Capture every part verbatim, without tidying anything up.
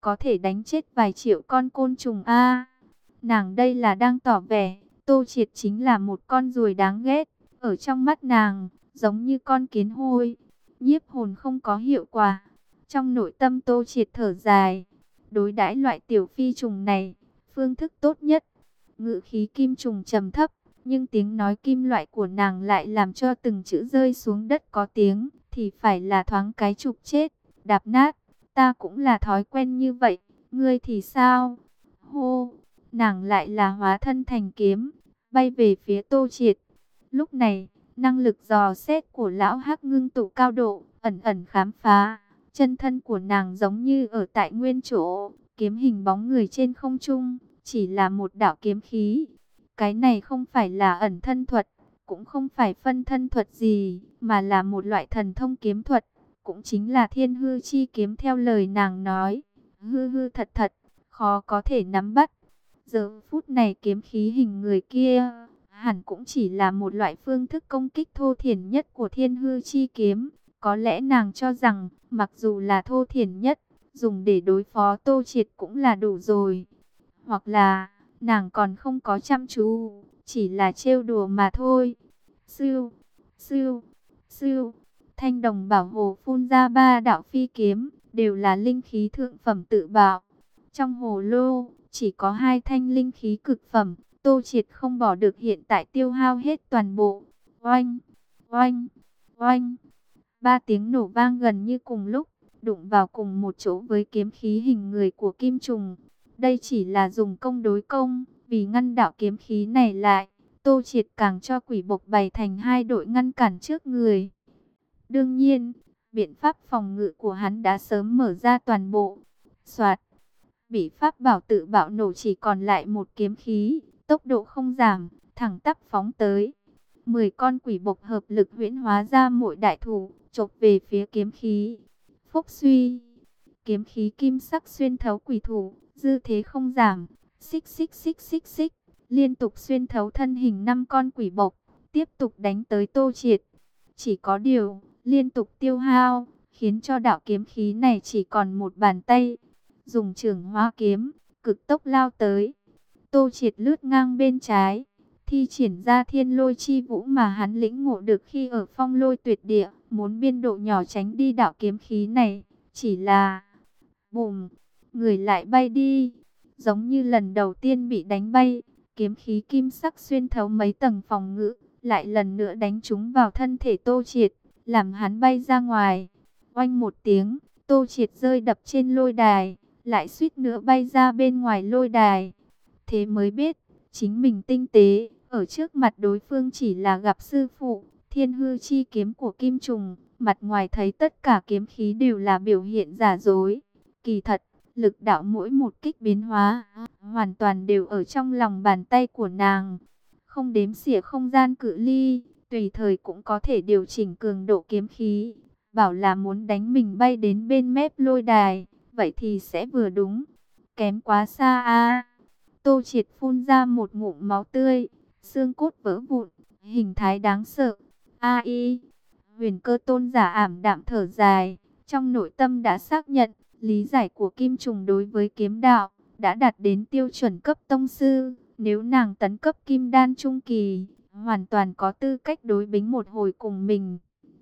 có thể đánh chết vài triệu con côn trùng a. Nàng đây là đang tỏ vẻ, Tô Triệt chính là một con ruồi đáng ghét, ở trong mắt nàng, giống như con kiến hôi, nhiếp hồn không có hiệu quả. Trong nội tâm Tô Triệt thở dài, đối đãi loại tiểu phi trùng này, phương thức tốt nhất, ngự khí kim trùng trầm thấp, nhưng tiếng nói kim loại của nàng lại làm cho từng chữ rơi xuống đất có tiếng, thì phải là thoáng cái chụp chết, đạp nát. Ta cũng là thói quen như vậy, ngươi thì sao? Hô, nàng lại là hóa thân thành kiếm, bay về phía Tô Triệt. Lúc này, năng lực dò xét của lão hắc ngưng tụ cao độ, ẩn ẩn khám phá. Chân thân của nàng giống như ở tại nguyên chỗ, kiếm hình bóng người trên không trung, chỉ là một đạo kiếm khí. Cái này không phải là ẩn thân thuật, cũng không phải phân thân thuật gì, mà là một loại thần thông kiếm thuật, cũng chính là thiên hư chi kiếm theo lời nàng nói. Hư hư thật thật, khó có thể nắm bắt. Giờ phút này kiếm khí hình người kia, hẳn cũng chỉ là một loại phương thức công kích thô thiển nhất của thiên hư chi kiếm. Có lẽ nàng cho rằng, mặc dù là thô thiển nhất, dùng để đối phó Tô Triệt cũng là đủ rồi. Hoặc là, nàng còn không có chăm chú, chỉ là trêu đùa mà thôi. Sưu, sưu, sưu, thanh đồng bảo hồ phun ra ba đạo phi kiếm, đều là linh khí thượng phẩm tự bạo. Trong hồ lô, chỉ có hai thanh linh khí cực phẩm, Tô Triệt không bỏ được hiện tại tiêu hao hết toàn bộ. Oanh, oanh, oanh. Ba tiếng nổ vang gần như cùng lúc, đụng vào cùng một chỗ với kiếm khí hình người của kim trùng. Đây chỉ là dùng công đối công, vì ngăn đạo kiếm khí này lại, Tô Triệt càng cho quỷ bộc bày thành hai đội ngăn cản trước người. Đương nhiên, biện pháp phòng ngự của hắn đã sớm mở ra toàn bộ. Soạt, bị pháp bảo tự bạo nổ chỉ còn lại một kiếm khí, tốc độ không giảm, thẳng tắp phóng tới. Mười con quỷ bộc hợp lực huyễn hóa ra mỗi đại thủ, chộp về phía kiếm khí. Phốc suy, kiếm khí kim sắc xuyên thấu quỷ thủ, dư thế không giảm, xích xích xích xích xích, liên tục xuyên thấu thân hình năm con quỷ bộc, tiếp tục đánh tới Tô Triệt. Chỉ có điều, liên tục tiêu hao, khiến cho đạo kiếm khí này chỉ còn một bàn tay. Dùng trường hoa kiếm, cực tốc lao tới. Tô Triệt lướt ngang bên trái, thi triển ra thiên lôi chi vũ mà hắn lĩnh ngộ được khi ở phong lôi tuyệt địa, muốn biên độ nhỏ tránh đi đạo kiếm khí này. Chỉ là, bùm, người lại bay đi, giống như lần đầu tiên bị đánh bay, kiếm khí kim sắc xuyên thấu mấy tầng phòng ngự, lại lần nữa đánh trúng vào thân thể Tô Triệt, làm hắn bay ra ngoài. Oanh một tiếng, Tô Triệt rơi đập trên lôi đài, lại suýt nữa bay ra bên ngoài lôi đài. Thế mới biết, chính mình tinh tế, ở trước mặt đối phương chỉ là gặp sư phụ, thiên hư chi kiếm của kim trùng, mặt ngoài thấy tất cả kiếm khí đều là biểu hiện giả dối. Kỳ thật, lực đạo mỗi một kích biến hóa, hoàn toàn đều ở trong lòng bàn tay của nàng. Không đếm xỉa không gian cự ly, tùy thời cũng có thể điều chỉnh cường độ kiếm khí. Bảo là muốn đánh mình bay đến bên mép lôi đài, vậy thì sẽ vừa đúng. Kém quá xa a. Tô Triệt phun ra một ngụm máu tươi, xương cốt vỡ vụn, hình thái đáng sợ. Ai, Huyền Cơ tôn giả ảm đạm thở dài, trong nội tâm đã xác nhận, lý giải của kim trùng đối với kiếm đạo đã đạt đến tiêu chuẩn cấp tông sư. Nếu nàng tấn cấp kim đan trung kỳ, hoàn toàn có tư cách đối bính một hồi cùng mình.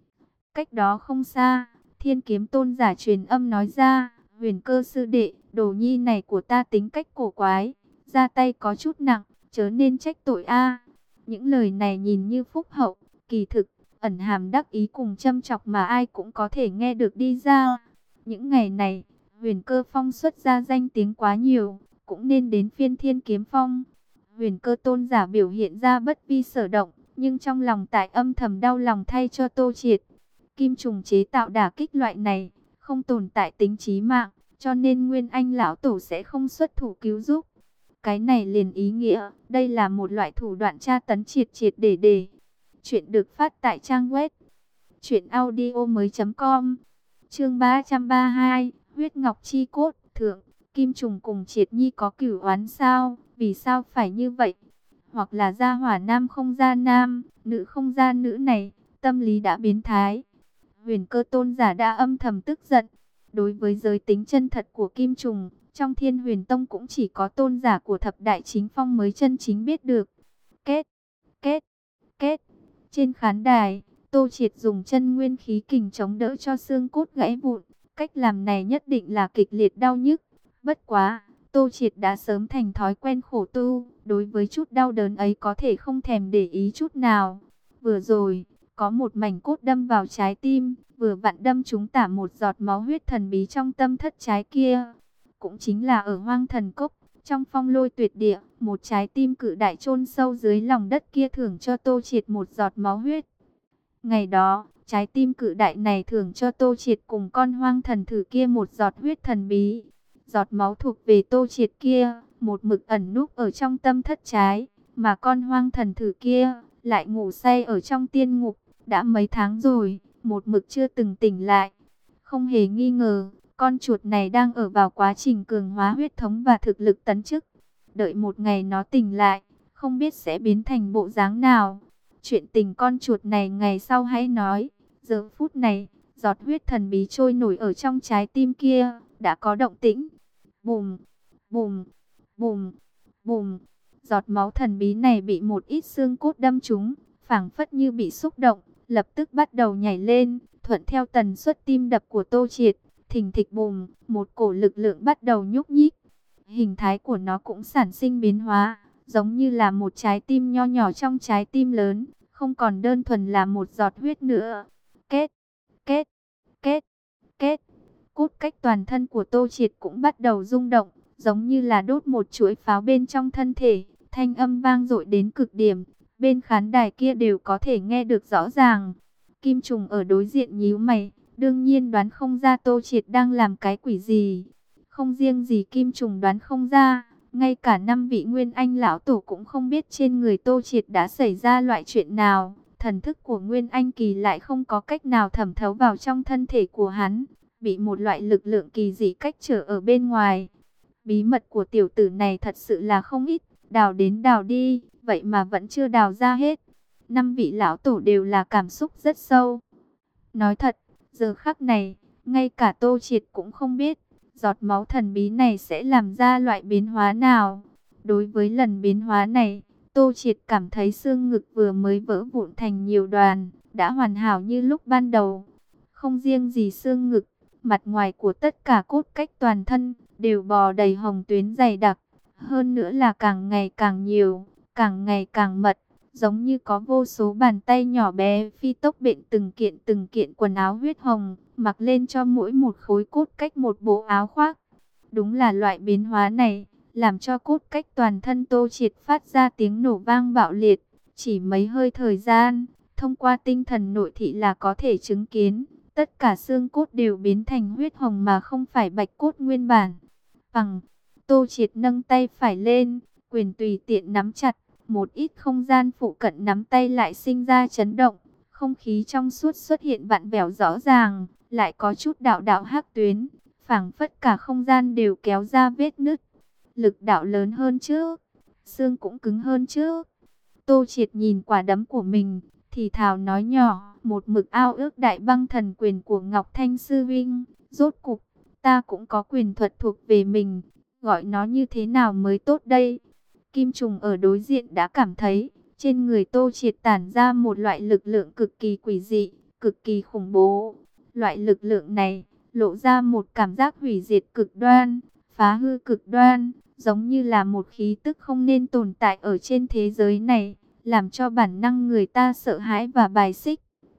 Cách đó không xa, Thiên Kiếm tôn giả truyền âm nói ra, Huyền Cơ sư đệ, đồ nhi này của ta tính cách cổ quái, ra tay có chút nặng, chớ nên trách tội a. Những lời này nhìn như phúc hậu, kỳ thực ẩn hàm đắc ý cùng châm chọc mà ai cũng có thể nghe được đi ra. Những ngày này, Huyền Cơ phong xuất ra danh tiếng quá nhiều, cũng nên đến phiên Thiên Kiếm phong. Huyền Cơ tôn giả biểu hiện ra bất vi sở động, nhưng trong lòng tại âm thầm đau lòng thay cho Tô Triệt. Kim trùng chế tạo đả kích loại này, không tồn tại tính chí mạng, cho nên Nguyên Anh lão tổ sẽ không xuất thủ cứu giúp. Cái này liền ý nghĩa, đây là một loại thủ đoạn tra tấn triệt triệt để để. Chuyện được phát tại trang web truyện audio mới chấm com. Chương ba trăm ba mươi hai, huyết ngọc chi cốt, thượng, Kim trùng cùng Triệt Nhi có cửu oán sao? Vì sao phải như vậy? Hoặc là gia hỏa nam không gia nam, nữ không gia nữ này, tâm lý đã biến thái. Huyền Cơ tôn giả đã âm thầm tức giận. Đối với giới tính chân thật của Kim Trùng, trong Thiên Huyền Tông cũng chỉ có tôn giả của thập đại chính phong mới chân chính biết được. Kết, kết, kết. Trên khán đài, Tô Triệt dùng chân nguyên khí kình chống đỡ cho xương cốt gãy vụn. Cách làm này nhất định là kịch liệt đau nhức. Bất quá, Tô Triệt đã sớm thành thói quen khổ tu, đối với chút đau đớn ấy có thể không thèm để ý chút nào. Vừa rồi, có một mảnh cốt đâm vào trái tim, vừa vặn đâm trúng tả một giọt máu huyết thần bí trong tâm thất trái kia. Cũng chính là ở Hoang Thần Cốc, trong phong lôi tuyệt địa, một trái tim cự đại chôn sâu dưới lòng đất kia thưởng cho Tô Triệt một giọt máu huyết. Ngày đó, trái tim cự đại này thưởng cho Tô Triệt cùng con hoang thần thử kia một giọt huyết thần bí. Giọt máu thuộc về Tô Triệt kia, một mực ẩn núp ở trong tâm thất trái, mà con hoang thần thử kia lại ngủ say ở trong tiên ngục, đã mấy tháng rồi, một mực chưa từng tỉnh lại. Không hề nghi ngờ, con chuột này đang ở vào quá trình cường hóa huyết thống và thực lực tấn chức. Đợi một ngày nó tỉnh lại, không biết sẽ biến thành bộ dáng nào. Chuyện tình con chuột này ngày sau hãy nói. Giờ phút này, giọt huyết thần bí trôi nổi ở trong trái tim kia, đã có động tĩnh. Bùm, bùm, bùm, bùm. Giọt máu thần bí này bị một ít xương cốt đâm trúng, phảng phất như bị xúc động, lập tức bắt đầu nhảy lên, thuận theo tần suất tim đập của Tô Triệt. Thình thịch bùm, một cổ lực lượng bắt đầu nhúc nhích. Hình thái của nó cũng sản sinh biến hóa, giống như là một trái tim nho nhỏ trong trái tim lớn, không còn đơn thuần là một giọt huyết nữa. Kết, kết, kết, kết. Cốt cách toàn thân của Tô Triệt cũng bắt đầu rung động, giống như là đốt một chuỗi pháo bên trong thân thể, thanh âm vang dội đến cực điểm, bên khán đài kia đều có thể nghe được rõ ràng. Kim Trùng ở đối diện nhíu mày, đương nhiên đoán không ra Tô Triệt đang làm cái quỷ gì. Không riêng gì Kim Trùng đoán không ra, ngay cả năm vị Nguyên Anh lão tổ cũng không biết trên người Tô Triệt đã xảy ra loại chuyện nào. Thần thức của Nguyên Anh kỳ lại không có cách nào thẩm thấu vào trong thân thể của hắn, bị một loại lực lượng kỳ dị cách trở ở bên ngoài. Bí mật của tiểu tử này thật sự là không ít, đào đến đào đi, vậy mà vẫn chưa đào ra hết. Năm vị lão tổ đều là cảm xúc rất sâu. Nói thật, giờ khắc này, ngay cả Tô Triệt cũng không biết, giọt máu thần bí này sẽ làm ra loại biến hóa nào. Đối với lần biến hóa này, Tô Triệt cảm thấy xương ngực vừa mới vỡ vụn thành nhiều đoàn, đã hoàn hảo như lúc ban đầu. Không riêng gì xương ngực, mặt ngoài của tất cả cốt cách toàn thân đều bò đầy hồng tuyến dày đặc, hơn nữa là càng ngày càng nhiều, càng ngày càng mật, giống như có vô số bàn tay nhỏ bé phi tốc bện từng kiện từng kiện quần áo huyết hồng, mặc lên cho mỗi một khối cốt cách một bộ áo khoác. Đúng là loại biến hóa này, làm cho cốt cách toàn thân Tô Triệt phát ra tiếng nổ vang bạo liệt. Chỉ mấy hơi thời gian, thông qua tinh thần nội thị là có thể chứng kiến, tất cả xương cốt đều biến thành huyết hồng mà không phải bạch cốt nguyên bản. Bằng, Tô Triệt nâng tay phải lên, quyền tùy tiện nắm chặt, một ít không gian phụ cận nắm tay lại sinh ra chấn động, không khí trong suốt xuất hiện vặn vẹo rõ ràng, lại có chút đạo đạo hắc tuyến, phảng phất cả không gian đều kéo ra vết nứt. Lực đạo lớn hơn trước, xương cũng cứng hơn trước. Tô Triệt nhìn quả đấm của mình, thì thào nói nhỏ, một mực ao ước đại băng thần quyền của Ngọc Thanh Sư Vinh, rốt cục, ta cũng có quyền thuật thuộc về mình, gọi nó như thế nào mới tốt đây? Kim Trùng ở đối diện đã cảm thấy, trên người Tô Triệt tản ra một loại lực lượng cực kỳ quỷ dị, cực kỳ khủng bố. Loại lực lượng này, lộ ra một cảm giác hủy diệt cực đoan, phá hư cực đoan, giống như là một khí tức không nên tồn tại ở trên thế giới này, làm cho bản năng người ta sợ hãi và bài xích.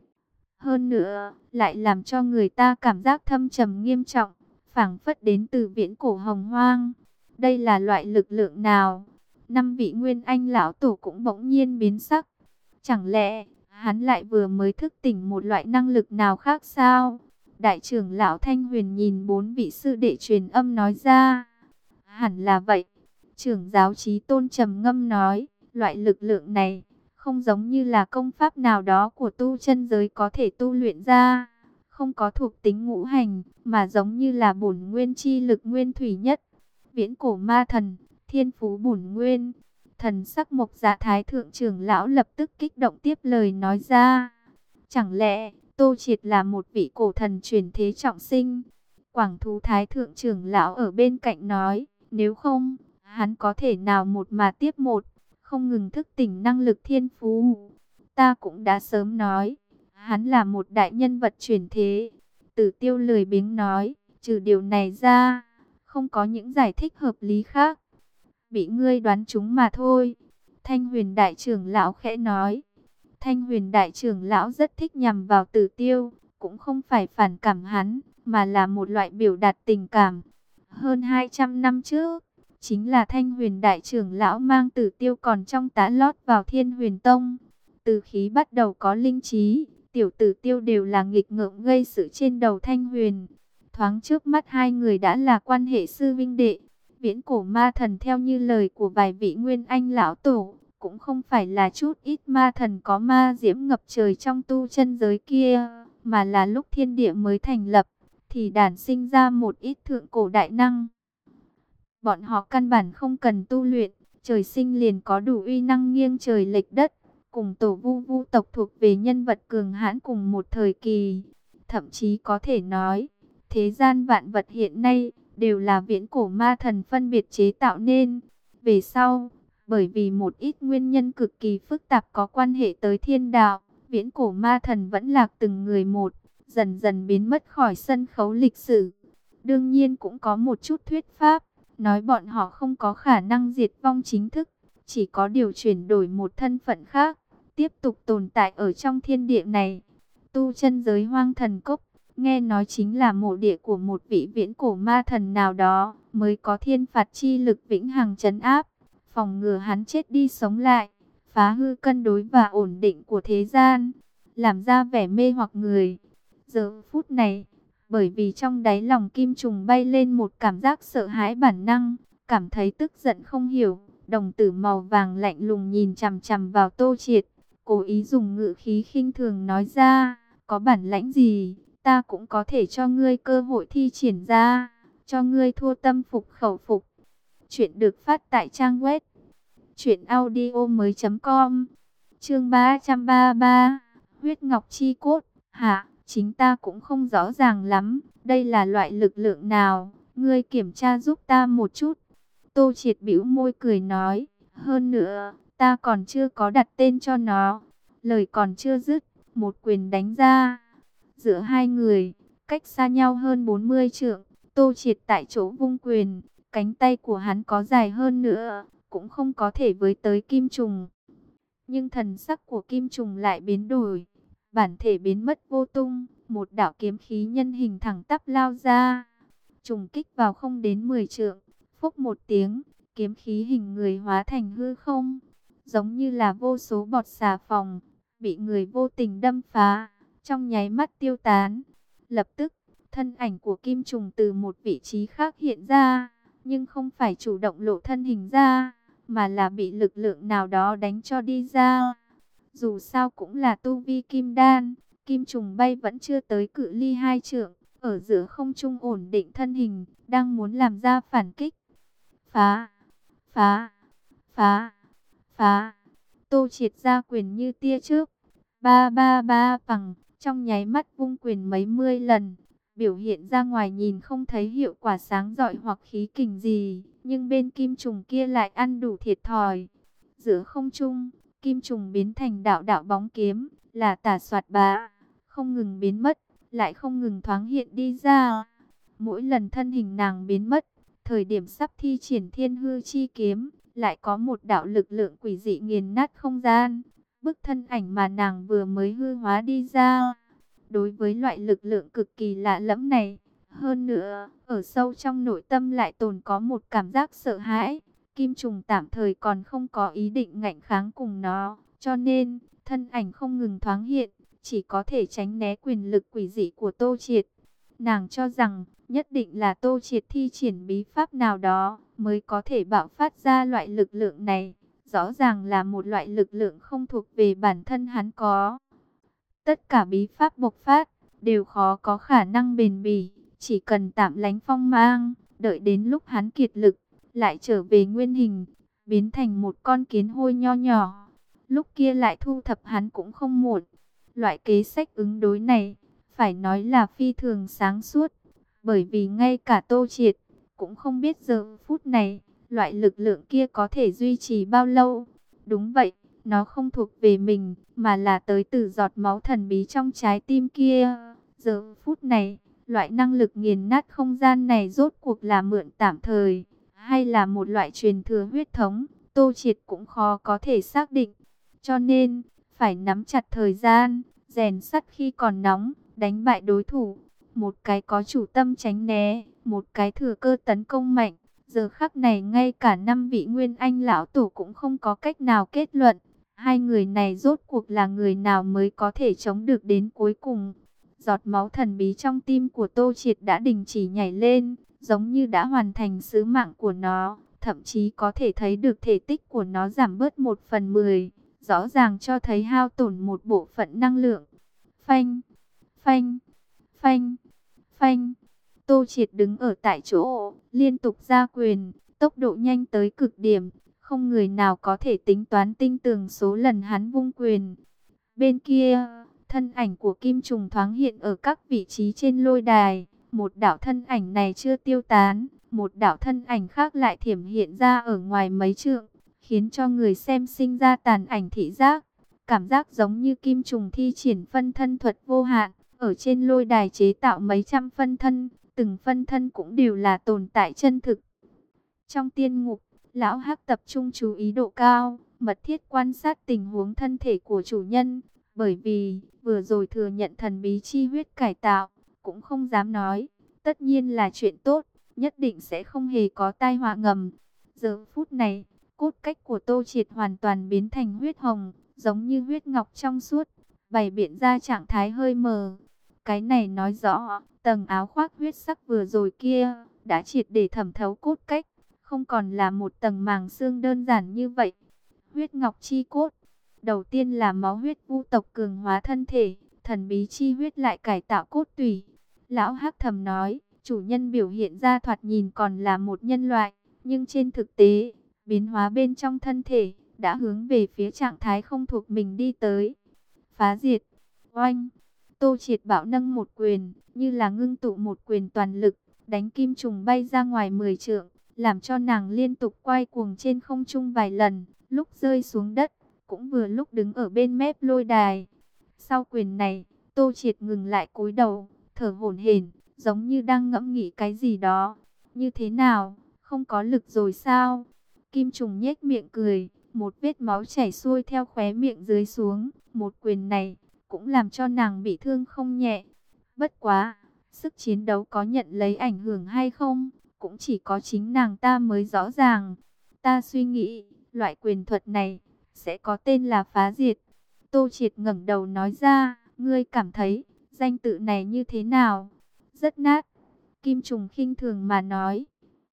Hơn nữa, lại làm cho người ta cảm giác thâm trầm nghiêm trọng, phảng phất đến từ viễn cổ hồng hoang. Đây là loại lực lượng nào? Năm vị Nguyên Anh lão tổ cũng bỗng nhiên biến sắc. Chẳng lẽ, hắn lại vừa mới thức tỉnh một loại năng lực nào khác sao? Đại trưởng lão Thanh Huyền nhìn bốn vị sư đệ truyền âm nói ra. Hẳn là vậy. Trưởng giáo Chí Tôn trầm ngâm nói, loại lực lượng này không giống như là công pháp nào đó của tu chân giới có thể tu luyện ra, không có thuộc tính ngũ hành, mà giống như là bổn nguyên chi lực nguyên thủy nhất. Viễn cổ ma thần, thiên phú bổn nguyên. Thần sắc Mộc Dạ Thái thượng trưởng lão lập tức kích động tiếp lời nói ra. Chẳng lẽ Tô Triệt là một vị cổ thần chuyển thế trọng sinh? Quảng Thú Thái thượng trưởng lão ở bên cạnh nói, nếu không, hắn có thể nào một mà tiếp một, không ngừng thức tỉnh năng lực thiên phú. Ta cũng đã sớm nói, hắn là một đại nhân vật chuyển thế. Tử Tiêu lười biếng nói, trừ điều này ra, không có những giải thích hợp lý khác. Bị ngươi đoán trúng mà thôi. Thanh Huyền đại trưởng lão khẽ nói. Thanh Huyền đại trưởng lão rất thích nhằm vào Tử Tiêu, cũng không phải phản cảm hắn, mà là một loại biểu đạt tình cảm. Hơn hai trăm năm trước, chính là Thanh Huyền đại trưởng lão mang Tử Tiêu còn trong tá lót vào Thiên Huyền Tông. Từ khí bắt đầu có linh trí, tiểu Tử Tiêu đều là nghịch ngợm gây sự trên đầu Thanh Huyền. Thoáng trước mắt hai người đã là quan hệ sư vinh đệ. Viễn cổ ma thần theo như lời của vài vị nguyên anh lão tổ, cũng không phải là chút ít ma thần có ma diễm ngập trời trong tu chân giới kia, mà là lúc thiên địa mới thành lập, thì đản sinh ra một ít thượng cổ đại năng. Bọn họ căn bản không cần tu luyện, trời sinh liền có đủ uy năng nghiêng trời lệch đất, cùng tổ vu vu tộc thuộc về nhân vật cường hãn cùng một thời kỳ. Thậm chí có thể nói, thế gian vạn vật hiện nay đều là viễn cổ ma thần phân biệt chế tạo nên. Về sau, bởi vì một ít nguyên nhân cực kỳ phức tạp có quan hệ tới thiên đạo, viễn cổ ma thần vẫn lạc từng người một, dần dần biến mất khỏi sân khấu lịch sử. Đương nhiên cũng có một chút thuyết pháp, nói bọn họ không có khả năng diệt vong chính thức, chỉ có điều chuyển đổi một thân phận khác, tiếp tục tồn tại ở trong thiên địa này. Tu chân giới Hoang Thần Cốc, nghe nói chính là mộ địa của một vị viễn cổ ma thần nào đó, mới có thiên phạt chi lực vĩnh hằng trấn áp, phòng ngừa hắn chết đi sống lại, phá hư cân đối và ổn định của thế gian, làm ra vẻ mê hoặc người. Giờ phút này, bởi vì trong đáy lòng Kim Trùng bay lên một cảm giác sợ hãi bản năng, cảm thấy tức giận không hiểu, đồng tử màu vàng lạnh lùng nhìn chằm chằm vào Tô Triệt, cố ý dùng ngữ khí khinh thường nói ra, có bản lãnh gì, ta cũng có thể cho ngươi cơ hội thi triển ra, cho ngươi thua tâm phục khẩu phục. Chuyện được phát tại trang web truyện audio mới chấm com. Chương ba trăm ba mươi ba, huyết ngọc chi cốt. Hả, chính ta cũng không rõ ràng lắm, đây là loại lực lượng nào, ngươi kiểm tra giúp ta một chút. Tô Triệt bĩu môi cười nói, hơn nữa, ta còn chưa có đặt tên cho nó. Lời còn chưa dứt, một quyền đánh ra. Giữa hai người, cách xa nhau hơn bốn mươi trượng, Tô Triệt tại chỗ vung quyền, cánh tay của hắn có dài hơn nữa, cũng không có thể với tới Kim Trùng. Nhưng thần sắc của Kim Trùng lại biến đổi, bản thể biến mất vô tung, một đạo kiếm khí nhân hình thẳng tắp lao ra, trùng kích vào không đến mười trượng, phốc một tiếng, kiếm khí hình người hóa thành hư không, giống như là vô số bọt xà phòng, bị người vô tình đâm phá, trong nháy mắt tiêu tán. Lập tức, thân ảnh của Kim Trùng từ một vị trí khác hiện ra, nhưng không phải chủ động lộ thân hình ra, mà là bị lực lượng nào đó đánh cho đi ra. Dù sao cũng là tu vi kim đan, Kim Trùng bay vẫn chưa tới cự ly hai trượng, ở giữa không trung ổn định thân hình, đang muốn làm ra phản kích. Phá, phá, phá, phá. Tô Triệt ra quyền như tia chớp, ba ba ba bằng, trong nháy mắt vung quyền mấy mươi lần, biểu hiện ra ngoài nhìn không thấy hiệu quả sáng rọi hoặc khí kình gì, nhưng bên Kim Trùng kia lại ăn đủ thiệt thòi. Giữa không trung, Kim Trùng biến thành đạo đạo bóng kiếm, là tả soạt bá, không ngừng biến mất, lại không ngừng thoáng hiện đi ra. Mỗi lần thân hình nàng biến mất, thời điểm sắp thi triển Thiên Hư Chi Kiếm, lại có một đạo lực lượng quỷ dị nghiền nát không gian, bức thân ảnh mà nàng vừa mới hư hóa đi ra. Đối với loại lực lượng cực kỳ lạ lẫm này, hơn nữa, ở sâu trong nội tâm lại tồn có một cảm giác sợ hãi. Kim Trùng tạm thời còn không có ý định ngạnh kháng cùng nó, cho nên, thân ảnh không ngừng thoáng hiện, chỉ có thể tránh né quyền lực quỷ dị của Tô Triệt. Nàng cho rằng, nhất định là Tô Triệt thi triển bí pháp nào đó, mới có thể bạo phát ra loại lực lượng này. Rõ ràng là một loại lực lượng không thuộc về bản thân hắn có. Tất cả bí pháp bộc phát, đều khó có khả năng bền bỉ, chỉ cần tạm lánh phong mang, đợi đến lúc hắn kiệt lực, lại trở về nguyên hình, biến thành một con kiến hôi nho nhỏ. Lúc kia lại thu thập hắn cũng không muộn. Loại kế sách ứng đối này, phải nói là phi thường sáng suốt, Bởi vì ngay cả Tô Triệt cũng không biết giờ phút này, loại lực lượng kia có thể duy trì bao lâu. Đúng vậy, nó không thuộc về mình, mà là tới từ giọt máu thần bí trong trái tim kia. Giờ phút này, loại năng lực nghiền nát không gian này rốt cuộc là mượn tạm thời, hay là một loại truyền thừa huyết thống, Tô Triệt cũng khó có thể xác định. Cho nên, phải nắm chặt thời gian, rèn sắt khi còn nóng, đánh bại đối thủ. Một cái có chủ tâm tránh né, một cái thừa cơ tấn công mạnh. Giờ khắc này ngay cả năm vị Nguyên Anh lão tổ cũng không có cách nào kết luận. Hai người này rốt cuộc là người nào mới có thể chống được đến cuối cùng. Giọt máu thần bí trong tim của Tô Triệt đã đình chỉ nhảy lên, giống như đã hoàn thành sứ mạng của nó. Thậm chí có thể thấy được thể tích của nó giảm bớt một phần mười. Rõ ràng cho thấy hao tổn một bộ phận năng lượng. Phanh, phanh, phanh, phanh. Tô Triệt đứng ở tại chỗ, liên tục ra quyền, tốc độ nhanh tới cực điểm. Không người nào có thể tính toán tinh tường số lần hắn vung quyền. Bên kia, thân ảnh của Kim Trùng thoáng hiện ở các vị trí trên lôi đài. Một đạo thân ảnh này chưa tiêu tán, một đạo thân ảnh khác lại thiểm hiện ra ở ngoài mấy trượng, khiến cho người xem sinh ra tàn ảnh thị giác. Cảm giác giống như Kim Trùng thi triển phân thân thuật vô hạn, ở trên lôi đài chế tạo mấy trăm phân thân, từng phân thân cũng đều là tồn tại chân thực. Trong tiên ngục, Lão Hắc tập trung chú ý độ cao, mật thiết quan sát tình huống thân thể của chủ nhân, bởi vì vừa rồi thừa nhận thần bí chi huyết cải tạo, cũng không dám nói, tất nhiên là chuyện tốt, nhất định sẽ không hề có tai họa ngầm. Giờ phút này, cốt cách của Tô Triệt hoàn toàn biến thành huyết hồng, giống như huyết ngọc trong suốt, bày biện ra trạng thái hơi mờ. Cái này nói rõ, tầng áo khoác huyết sắc vừa rồi kia, đã triệt để thẩm thấu cốt cách, không còn là một tầng màng xương đơn giản như vậy. Huyết ngọc chi cốt, đầu tiên là máu huyết vu tộc cường hóa thân thể, thần bí chi huyết lại cải tạo cốt tủy. Lão Hắc thầm nói, chủ nhân biểu hiện ra thoạt nhìn còn là một nhân loại, nhưng trên thực tế, biến hóa bên trong thân thể, đã hướng về phía trạng thái không thuộc mình đi tới. Phá diệt, oanh, Tô Triệt bảo nâng một quyền, như là ngưng tụ một quyền toàn lực, đánh Kim Trùng bay ra ngoài mười trượng, làm cho nàng liên tục quay cuồng trên không trung vài lần, lúc rơi xuống đất, cũng vừa lúc đứng ở bên mép lôi đài. Sau quyền này, Tô Triệt ngừng lại cúi đầu, thở hổn hển, giống như đang ngẫm nghĩ cái gì đó. Như thế nào, không có lực rồi sao? Kim Trùng nhếch miệng cười, một vết máu chảy xuôi theo khóe miệng dưới xuống, một quyền này cũng làm cho nàng bị thương không nhẹ. Bất quá, sức chiến đấu có nhận lấy ảnh hưởng hay không, cũng chỉ có chính nàng ta mới rõ ràng. Ta suy nghĩ, loại quyền thuật này sẽ có tên là phá diệt. Tô Triệt ngẩng đầu nói ra, ngươi cảm thấy danh tự này như thế nào? Rất nát. Kim Trùng khinh thường mà nói.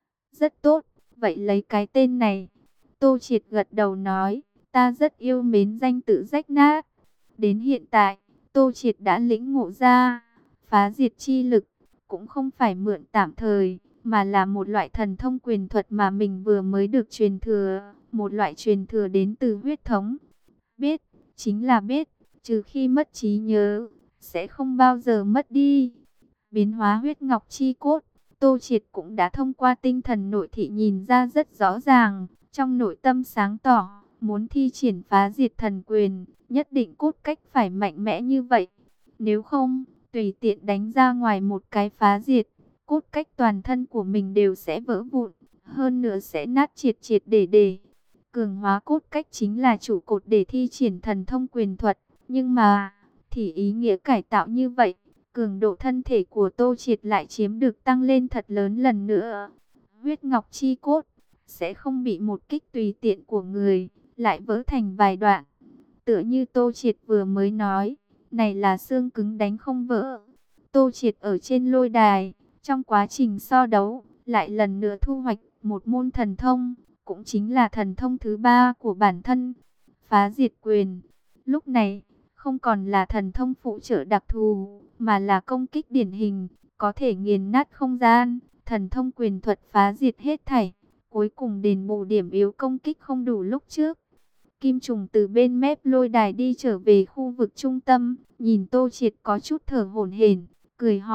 Rất tốt, vậy lấy cái tên này. Tô Triệt gật đầu nói, ta rất yêu mến danh tự rách nát. Đến hiện tại, Tô Triệt đã lĩnh ngộ ra, phá diệt chi lực cũng không phải mượn tạm thời, mà là một loại thần thông quyền thuật mà mình vừa mới được truyền thừa, một loại truyền thừa đến từ huyết thống. Biết, chính là biết, trừ khi mất trí nhớ, sẽ không bao giờ mất đi. Biến hóa huyết ngọc chi cốt, Tô Triệt cũng đã thông qua tinh thần nội thị nhìn ra rất rõ ràng, trong nội tâm sáng tỏ, muốn thi triển phá diệt thần quyền, nhất định cốt cách phải mạnh mẽ như vậy. Nếu không, tùy tiện đánh ra ngoài một cái phá diệt, cốt cách toàn thân của mình đều sẽ vỡ vụn, hơn nữa sẽ nát triệt triệt để để. Cường hóa cốt cách chính là trụ cột để thi triển thần thông quyền thuật, nhưng mà, thì ý nghĩa cải tạo như vậy, cường độ thân thể của Tô Triệt lại chiếm được tăng lên thật lớn lần nữa. Huyết ngọc chi cốt sẽ không bị một kích tùy tiện của người lại vỡ thành vài đoạn. Tựa như Tô Triệt vừa mới nói, này là xương cứng đánh không vỡ. Tô Triệt ở trên lôi đài, trong quá trình so đấu, lại lần nữa thu hoạch một môn thần thông, cũng chính là thần thông thứ ba của bản thân, phá diệt quyền. Lúc này, không còn là thần thông phụ trợ đặc thù, mà là công kích điển hình, có thể nghiền nát không gian, thần thông quyền thuật phá diệt hết thảy, cuối cùng đền bù điểm yếu công kích không đủ lúc trước. Kim Trùng từ bên mép lôi đài đi trở về khu vực trung tâm, nhìn Tô Triệt có chút thở hổn hển, cười hỏi,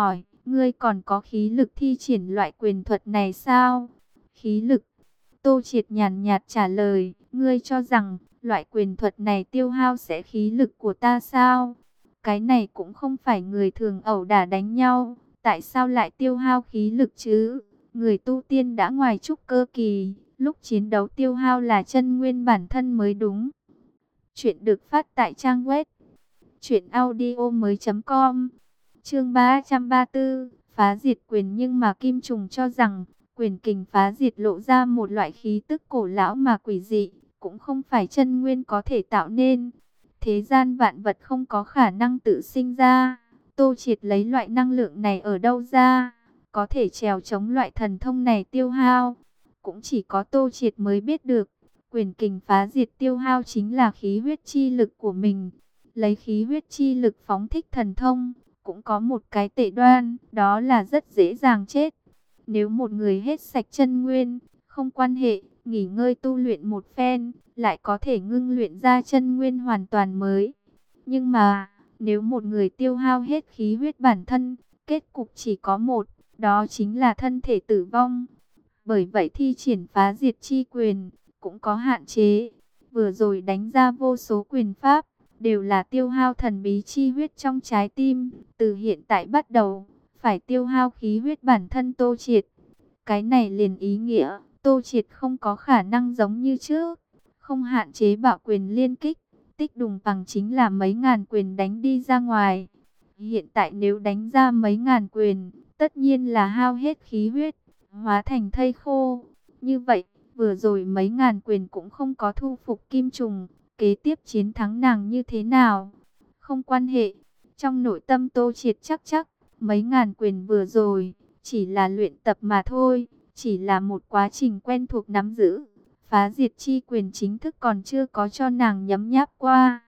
ngươi còn có khí lực thi triển loại quyền thuật này sao? Khí lực? Tô Triệt nhàn nhạt trả lời, ngươi cho rằng loại quyền thuật này tiêu hao sẽ khí lực của ta sao? Cái này cũng không phải người thường ẩu đả đánh nhau, tại sao lại tiêu hao khí lực chứ? Người tu tiên đã ngoài trúc cơ kỳ, lúc chiến đấu tiêu hao là chân nguyên bản thân mới đúng. Chuyện được phát tại trang web truyện audio mới chấm com. Chương ba trăm ba mươi tư, phá diệt quyền. Nhưng mà Kim Trùng cho rằng quyền kình phá diệt lộ ra một loại khí tức cổ lão mà quỷ dị, cũng không phải chân nguyên có thể tạo nên. Thế gian vạn vật không có khả năng tự sinh ra. Tô Triệt lấy loại năng lượng này ở đâu ra? Có thể trèo chống loại thần thông này tiêu hao? Cũng chỉ có Tô Triệt mới biết được. Quyền kình phá diệt tiêu hao chính là khí huyết chi lực của mình. Lấy khí huyết chi lực phóng thích thần thông, cũng có một cái tệ đoan, đó là rất dễ dàng chết. Nếu một người hết sạch chân nguyên, không quan hệ, nghỉ ngơi tu luyện một phen, lại có thể ngưng luyện ra chân nguyên hoàn toàn mới. Nhưng mà, nếu một người tiêu hao hết khí huyết bản thân, kết cục chỉ có một, đó chính là thân thể tử vong. Bởi vậy thi triển phá diệt chi quyền, cũng có hạn chế. Vừa rồi đánh ra vô số quyền pháp, đều là tiêu hao thần bí chi huyết trong trái tim. Từ hiện tại bắt đầu, phải tiêu hao khí huyết bản thân Tô Triệt. Cái này liền ý nghĩa, Tô Triệt không có khả năng giống như trước, không hạn chế bạo quyền liên kích. Tích đùng bằng chính là mấy ngàn quyền đánh đi ra ngoài. Hiện tại nếu đánh ra mấy ngàn quyền, tất nhiên là hao hết khí huyết, hóa thành thây khô. Như vậy, vừa rồi mấy ngàn quyền cũng không có thu phục Kim Trùng. Kế tiếp chiến thắng nàng như thế nào? Không quan hệ. Trong nội tâm Tô Triệt chắc chắc, mấy ngàn quyền vừa rồi, chỉ là luyện tập mà thôi. Chỉ là một quá trình quen thuộc nắm giữ. Phá diệt chi quyền chính thức còn chưa có cho nàng nhấm nháp qua.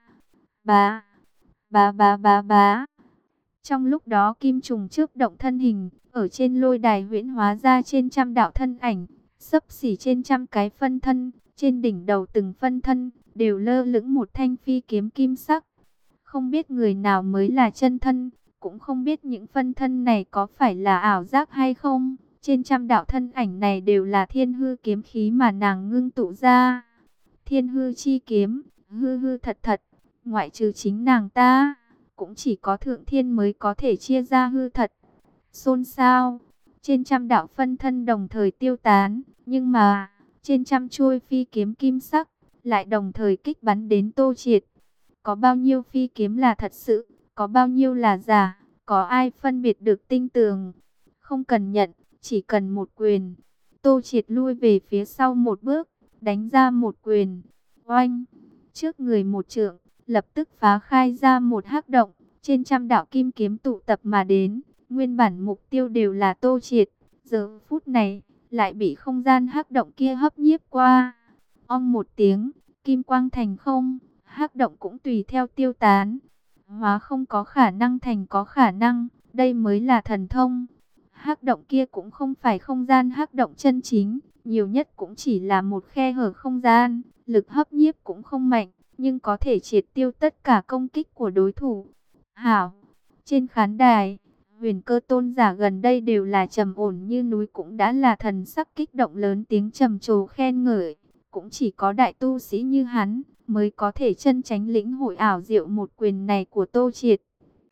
Bá, bá bá bá bá. Trong lúc đó Kim Trùng chớp động thân hình, ở trên lôi đài huyễn hóa ra trên trăm đạo thân ảnh, xấp xỉ trên trăm cái phân thân, trên đỉnh đầu từng phân thân, đều lơ lửng một thanh phi kiếm kim sắc. Không biết người nào mới là chân thân, cũng không biết những phân thân này có phải là ảo giác hay không. Trên trăm đạo thân ảnh này đều là thiên hư kiếm khí mà nàng ngưng tụ ra. Thiên hư chi kiếm, hư hư thật thật, ngoại trừ chính nàng ta, cũng chỉ có thượng thiên mới có thể chia ra hư thật. Xôn xao, trên trăm đạo phân thân đồng thời tiêu tán, nhưng mà, trên trăm chuôi phi kiếm kim sắc, lại đồng thời kích bắn đến Tô Triệt. Có bao nhiêu phi kiếm là thật sự, có bao nhiêu là giả, có ai phân biệt được tinh tường? Không cần nhận, chỉ cần một quyền. Tô Triệt lui về phía sau một bước, đánh ra một quyền. Oanh! Trước người một trượng, lập tức phá khai ra một hắc động. Trên trăm đạo kim kiếm tụ tập mà đến. Nguyên bản mục tiêu đều là Tô Triệt. Giờ phút này, lại bị không gian hắc động kia hấp nhiếp qua. Ong một tiếng, kim quang thành không, hắc động cũng tùy theo tiêu tán. Hóa không có khả năng thành có khả năng, đây mới là thần thông. Hắc động kia cũng không phải không gian hắc động chân chính, nhiều nhất cũng chỉ là một khe hở không gian, lực hấp nhiếp cũng không mạnh, nhưng có thể triệt tiêu tất cả công kích của đối thủ. Hảo, trên khán đài, Huyền Cơ tôn giả gần đây đều là trầm ổn như núi, cũng đã là thần sắc kích động lớn tiếng trầm trồ khen ngợi, cũng chỉ có đại tu sĩ như hắn mới có thể chân chánh lĩnh hội ảo diệu một quyền này của Tô Triệt.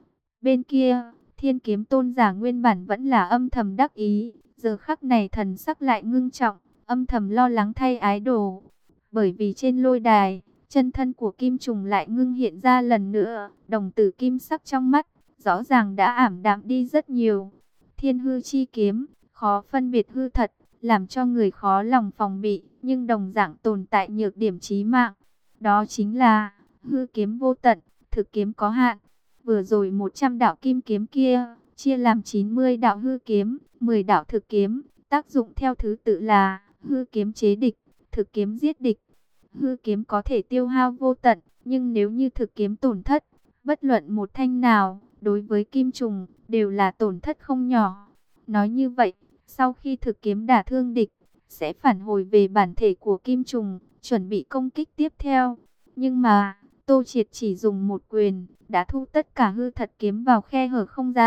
Bên kia, Thiên Kiếm tôn giả nguyên bản vẫn là âm thầm đắc ý, giờ khắc này thần sắc lại ngưng trọng, âm thầm lo lắng thay ái đồ. Bởi vì trên lôi đài, chân thân của Kim Trùng lại ngưng hiện ra lần nữa, đồng tử kim sắc trong mắt, rõ ràng đã ảm đạm đi rất nhiều. Thiên hư chi kiếm, khó phân biệt hư thật, làm cho người khó lòng phòng bị, nhưng đồng dạng tồn tại nhược điểm chí mạng. Đó chính là, hư kiếm vô tận, thực kiếm có hạn. Vừa rồi một trăm đạo kim kiếm kia, chia làm chín mươi đạo hư kiếm, mười đạo thực kiếm, tác dụng theo thứ tự là, hư kiếm chế địch, thực kiếm giết địch. Hư kiếm có thể tiêu hao vô tận, nhưng nếu như thực kiếm tổn thất, bất luận một thanh nào, đối với Kim Trùng, đều là tổn thất không nhỏ. Nói như vậy, sau khi thực kiếm đả thương địch, sẽ phản hồi về bản thể của Kim Trùng, chuẩn bị công kích tiếp theo. Nhưng mà, Tô Triệt chỉ dùng một quyền, đã thu tất cả hư thật kiếm vào khe hở không gian,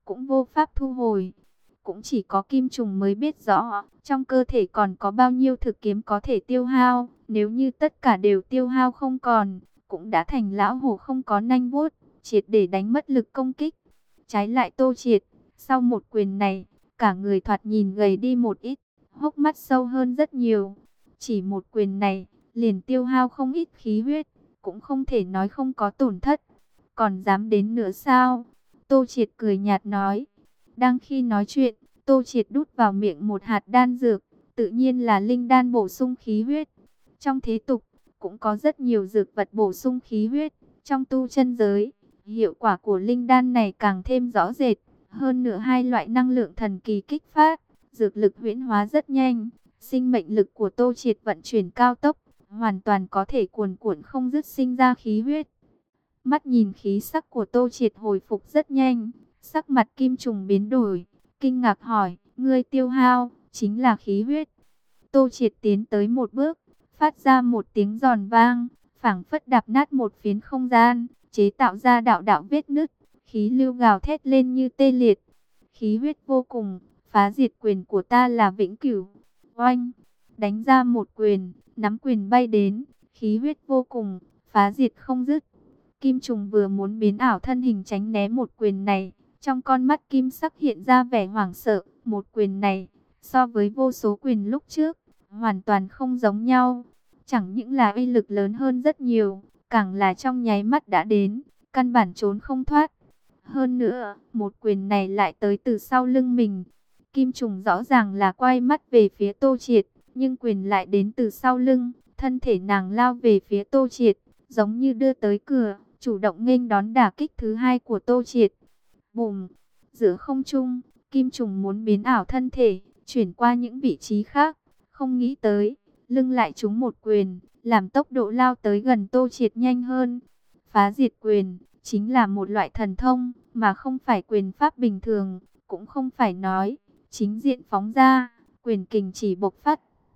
cũng vô pháp thu hồi. Cũng chỉ có Kim Trùng mới biết rõ, trong cơ thể còn có bao nhiêu thực kiếm có thể tiêu hao. Nếu như tất cả đều tiêu hao không còn, cũng đã thành lão hổ không có nanh vuốt, triệt để đánh mất lực công kích. Trái lại Tô Triệt, sau một quyền này, cả người thoạt nhìn gầy đi một ít, hốc mắt sâu hơn rất nhiều. Chỉ một quyền này, liền tiêu hao không ít khí huyết, cũng không thể nói không có tổn thất. Còn dám đến nữa sao? Tô Triệt cười nhạt nói. Đang khi nói chuyện, Tô Triệt đút vào miệng một hạt đan dược, tự nhiên là linh đan bổ sung khí huyết. Trong thế tục, cũng có rất nhiều dược vật bổ sung khí huyết. Trong tu chân giới, hiệu quả của linh đan này càng thêm rõ rệt. Hơn nữa hai loại năng lượng thần kỳ kích phát, dược lực huyễn hóa rất nhanh. Sinh mệnh lực của Tô Triệt vận chuyển cao tốc, hoàn toàn có thể cuồn cuộn không dứt sinh ra khí huyết. Mắt nhìn khí sắc của Tô Triệt hồi phục rất nhanh, sắc mặt Kim Trùng biến đổi, kinh ngạc hỏi, ngươi tiêu hao, chính là khí huyết. Tô Triệt tiến tới một bước, phát ra một tiếng giòn vang, phảng phất đạp nát một phiến không gian, chế tạo ra đạo đạo vết nứt, khí lưu gào thét lên như tê liệt. Khí huyết vô cùng, phá diệt quyền của ta là vĩnh cửu. Oanh, đánh ra một quyền, nắm quyền bay đến, khí huyết vô cùng, phá diệt không dứt. Kim Trùng vừa muốn biến ảo thân hình tránh né một quyền này, trong con mắt kim sắc hiện ra vẻ hoảng sợ. Một quyền này, so với vô số quyền lúc trước, hoàn toàn không giống nhau. Chẳng những là uy lực lớn hơn rất nhiều, càng là trong nháy mắt đã đến, căn bản trốn không thoát. Hơn nữa, một quyền này lại tới từ sau lưng mình. Kim Trùng rõ ràng là quay mắt về phía Tô Triệt, nhưng quyền lại đến từ sau lưng. Thân thể nàng lao về phía Tô Triệt, giống như đưa tới cửa, chủ động nghênh đón đả kích thứ hai của Tô Triệt. Bùm! Giữa không trung, Kim Trùng muốn biến ảo thân thể, chuyển qua những vị trí khác. Không nghĩ tới, lưng lại trúng một quyền, làm tốc độ lao tới gần Tô Triệt nhanh hơn. Phá diệt quyền, chính là một loại thần thông, mà không phải quyền pháp bình thường, cũng không phải nói chính diện phóng ra, quyền kình chỉ bộc phát.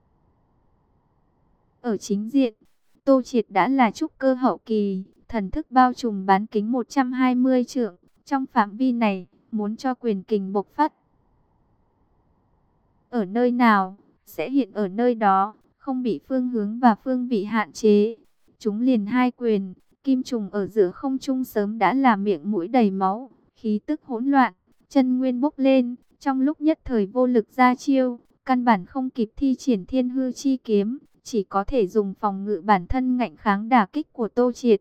Ở chính diện, Tô Triệt đã là trúc cơ hậu kỳ, thần thức bao trùm bán kính một trăm hai mươi trượng, trong phạm vi này, muốn cho quyền kình bộc phát ở nơi nào, sẽ hiện ở nơi đó, không bị phương hướng và phương vị hạn chế. Chúng liền hai quyền, Kim Trùng ở giữa không trung sớm đã là miệng mũi đầy máu, khí tức hỗn loạn, chân nguyên bốc lên, trong lúc nhất thời vô lực ra chiêu, căn bản không kịp thi triển Thiên Hư Chi Kiếm, chỉ có thể dùng phòng ngự bản thân ngạnh kháng đả kích của Tô Triệt.